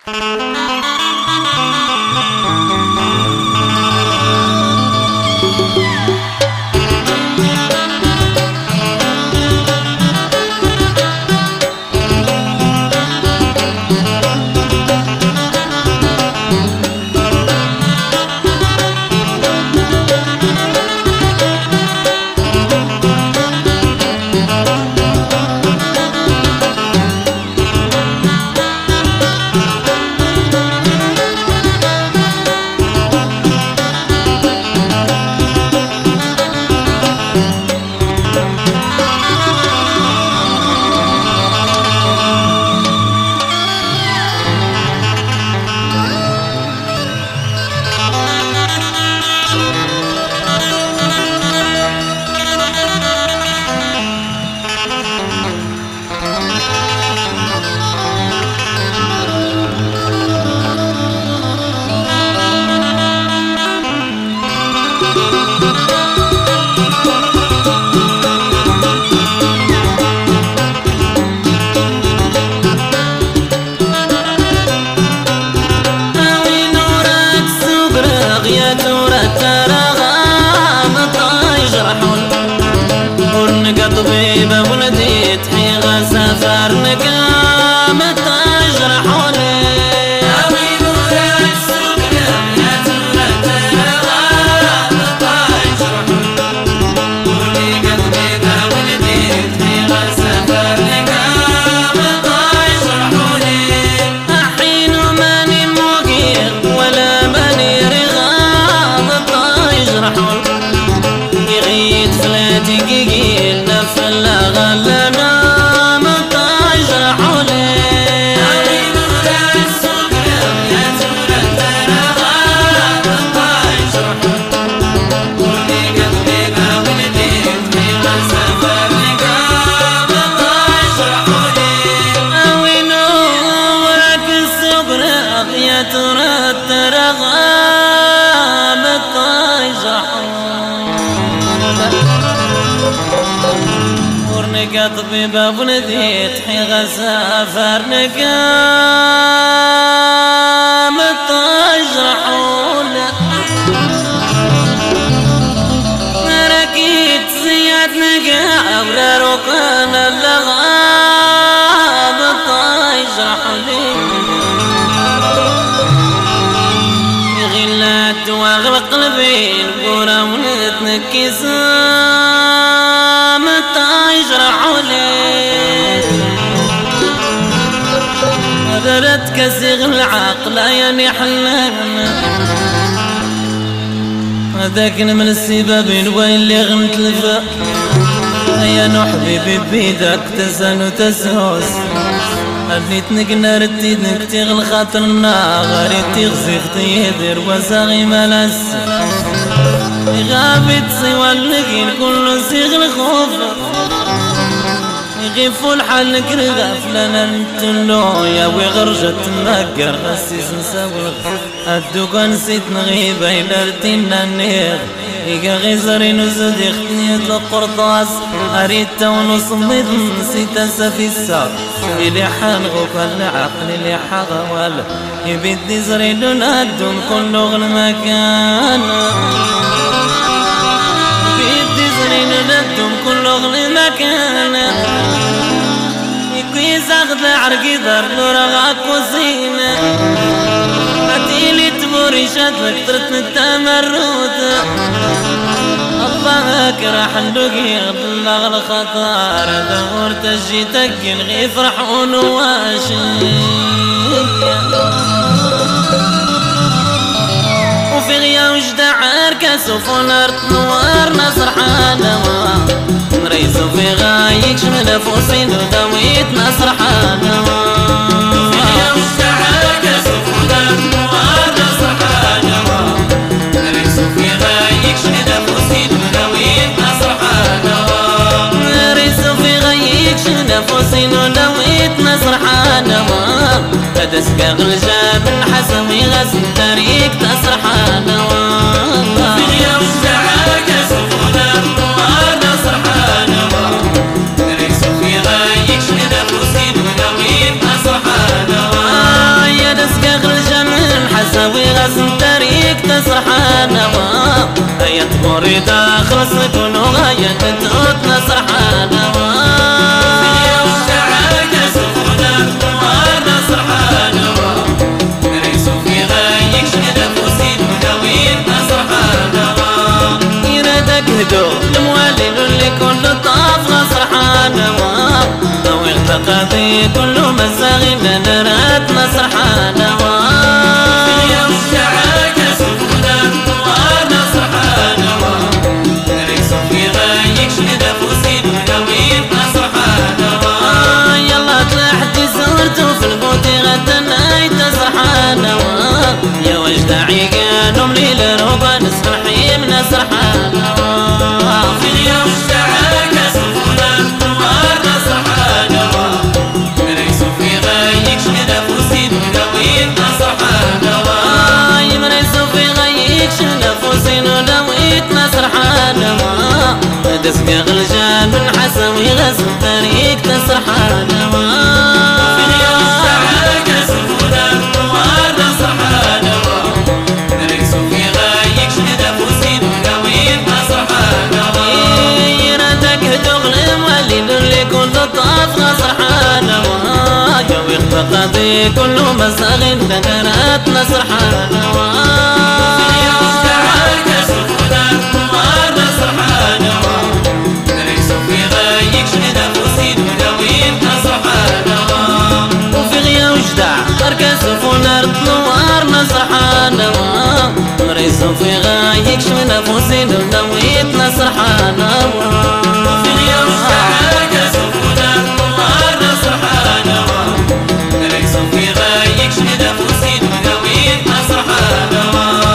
طبيبة ولدي تحيغ سفر نقام تجرحون أوي نورك سكر يا تولد الغاب تجرحون ولي قلبي ولدي تحيغ سفر نقام تجرحون أحين ماني موقيق ولا ماني رغاب تجرحون يغيد فلاتي قيقيل فلا غلنا مطاجرحون أوي نورك سكر يا تولد الغاب تجرحون ولي قلبي ولدي تحيغ سفر نقام تجرحون أوي نورك الصبر يا تولد الغاب تجرحون ورنقا طبيبة ولدي تحيغ سافر نقام تجرحون ركيت زياد نقا ولا ركان اللغاب تجرحون غلات واغلق قلبي القرى ونتنكس ردت كسيغ العقل يعني حلان هذاك من السبابين وين اللي غنت الفا يا نو حبيبي بيدك تسان وتسوس خليت نقنا رديد نكتيغ خاطرنا غاري تغزي ختي يدير وساغي ملاس غابت سوى اللقين كل سيغ الخوف يغيفوا الحال كرغاف لنا نتلو يا وغرجة تمكر غسيس نساوي الدوكا نسيت نغيب إلا رتينا النير إيقا غيزري نزد يختني القرطاس أريد ونصمد نسيت أسفي السار إلي حانغوك العقل إلي حغوال يبدي زري لنادون كل المكان يبدي زري لنادون كل المكان يزغد عرقي ذر نورغاك وزينة هاتيلي تبوري شادلك طرت التمرد الله راح ندوقي غضلغ الخطار دغور تجيتك نغي فرحون واشي وفي غيا وجدع عركس وفنرت نوار نصر حانوا نريسو في غايك شمل فوسين ودويت نصر حانوا في غيا وجدع عركس وفنرت نوار نصر حانوا نريسو في غايك شمل فوسين ودويت نصر حانوا نريسو في غايك شمل فوسين ودويت نصر حانوا تدسك غلجاب الحسوي غسل تريك تصر حانوا في غيا وجدع عركس وفنرت نوار نصر حانوا نريسو في غايك شمل فوسين ودويت نصر حانوا يا دسك حسوي غزم تاريك تسرحانا هيا تغوري داخل سكون وغاية توت نسرحانا الموالين اللي كل طاف غسرحانا ضوي التقاضي كل مساغي من رات مسرحانا في اليوم شعاك سفونا وانا سرحانا ريسو في غايك شهد فوسين ودوين مسرحانا يلا تلحدي زورتو في البوتي غدنا يتسرحانا يا وجدعي كانوا مليل روبا نسرحي من سرحانا في اليوم شعاك سفونا وانا سرحانا ريسو في غايك شهد فوسين ودوين مسرحانا ريسو في غايك شهد فوسين ودوين مسرحانا دسك غلجان من حسوي غزل طريق تسرحانا في اليوم شعاك سفونا وانا سرحانا ريسو في غايك شهد فوسين ودوين مسرحانا يردك تغلم واللي اللي كل طاف غسرحانا جوي التقاضي كل مساغين بدرات نسرحانا في اليوم شعاك سفونا وانا سرحانا ريسو في غايك شهد فوسين ودوين مسرحانا وفي غيا وجدع ترك سفونا رطلوار نسرحانا ريسو في غايك شهد فوسين ودوين مسرحانا في اليوم شعاك سفونا وانا سرحانا ريسو في غايك شهد فوسين ودوين مسرحانا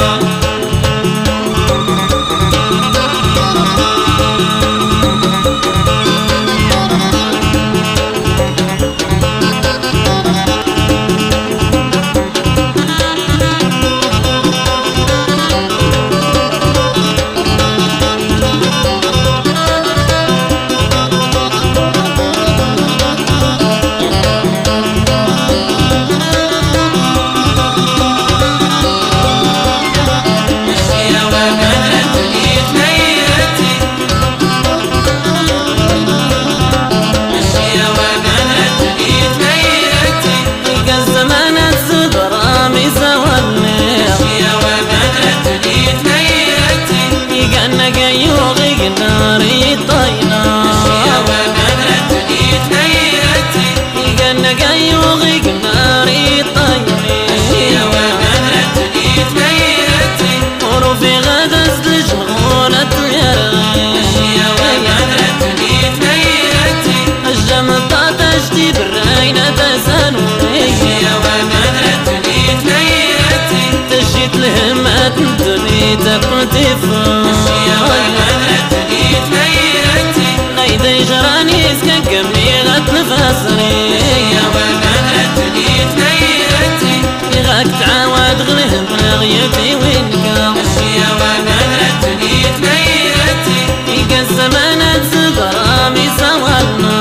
نايدي جراني سكن كميغة نفاسري غاك تعاود غليه بلغيتي وينكا إيقا الزمانات زبرامي سوالنا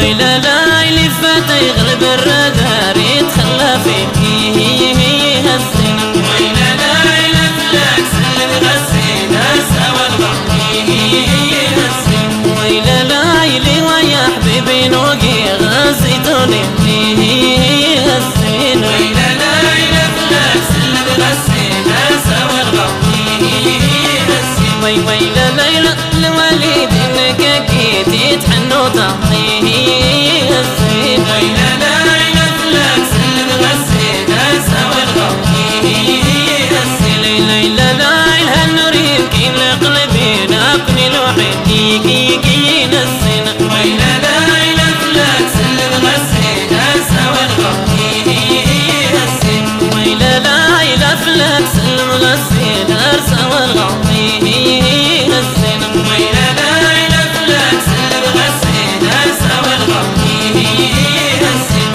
ويلا لا اللي فات يغلب الردار يتخلى فيه هالزين ويلا لا اللي فلاك سلم غسينا سوا البحر هالزين ويلا لا اللي ويا حبيبي نوقي غزيتوني فيه هالزين ويلا لا اللي فلاك سلم غسينا سوا البحر هالزين ويلا ليلى الوالدين كاكيت يتحنوا تحيه الزين ويلا ليلى فلاك سلم غسينا سوا الغطيه الزين ليلى ليلى هالنورين كين لقلبي ناكني الوحيد كين الزين ويلا ليلى فلاك سلم غسينا سوا الغطيه الزين ويلا ليلى فلاك سلم غسينا سوا الغطيه الزين ويلا ليلى فلاك سلم غسينا سوا الغطيه الزين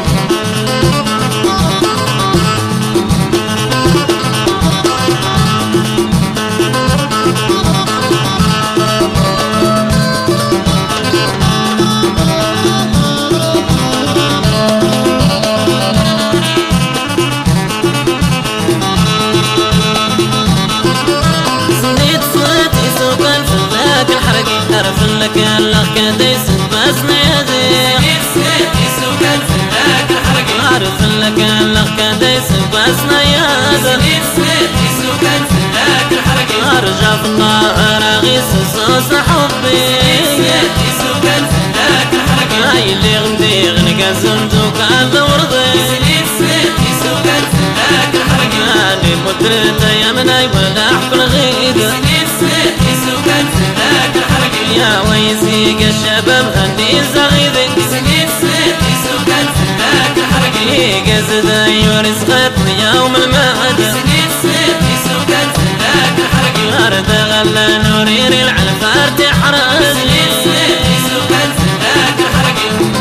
عرف لك الله كديس باسنا يدي سوكان فلاك الحرقي عرف لك الله كديس باسنا يدي سوكان فلاك الحرقي ارجع في النار اغيس صوص حبي سوكان فلاك الحرقي هاي اللي غندي غنقا زمتوك على ورضي سوكان فلاك الحرقي هاني مدرت ايامنا ولا احكي الغيد سوكان فلاك الحرقي يا ويزيق الشباب غني زغيدك سوكان فلاك الحرقي قزد يورس خطني يوم المعد سوكان فلاك الحرقي غرد غلا نورين العلفار تحرق سوكان فلاك الحرقي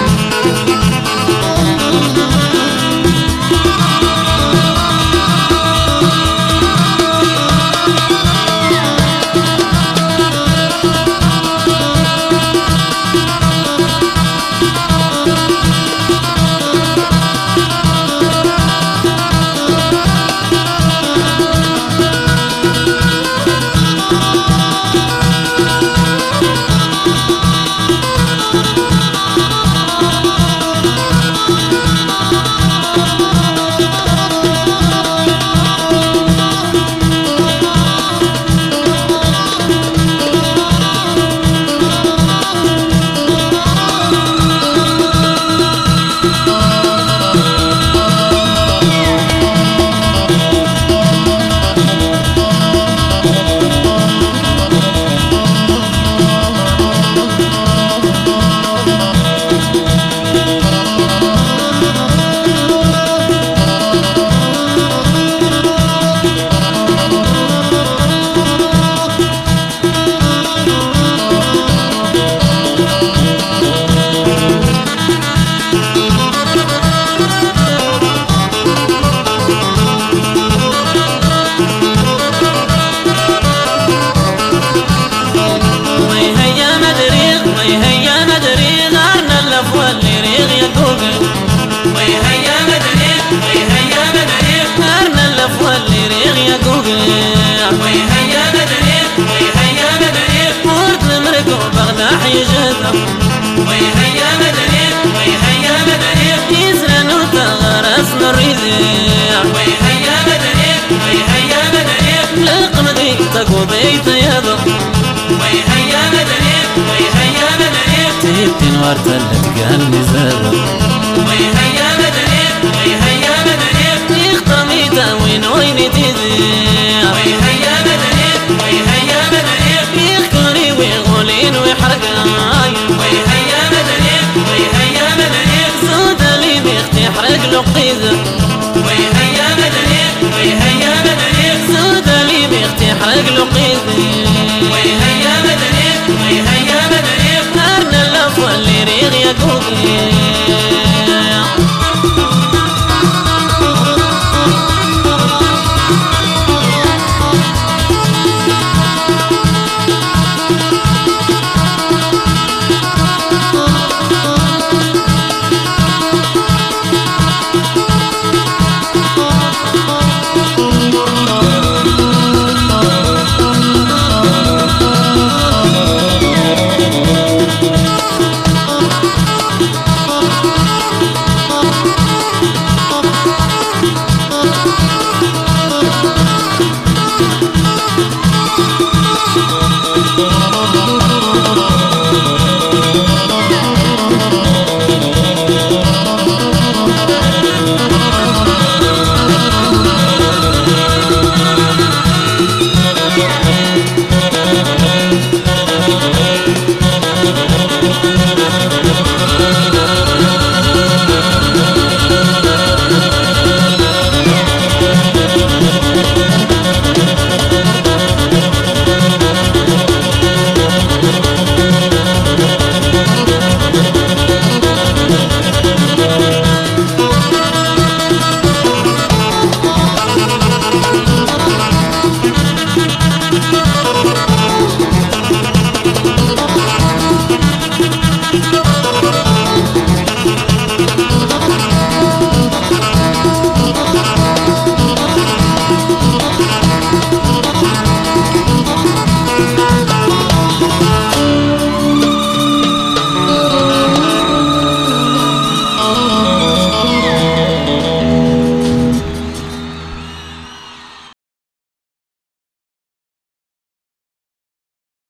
ويهيا مدريق يزرن وتغرس الرذيع ويهيا مدريق لقمدي تقوضي تيضا ويهيا مدريق تهبتين وارتلت قال نزادا ويهيا مدريق يخطمي تاوين وين تذيع ويهيا مدريق يخكري ويغولين ويحرقاي ويهيا مدريق زود اللي بيختي يحرق له قيزة ويهيا مدريق زود اللي بيختي يحرق له قيزة ويهيا مدريق نارنا اللف واللي ريغ يا قوقي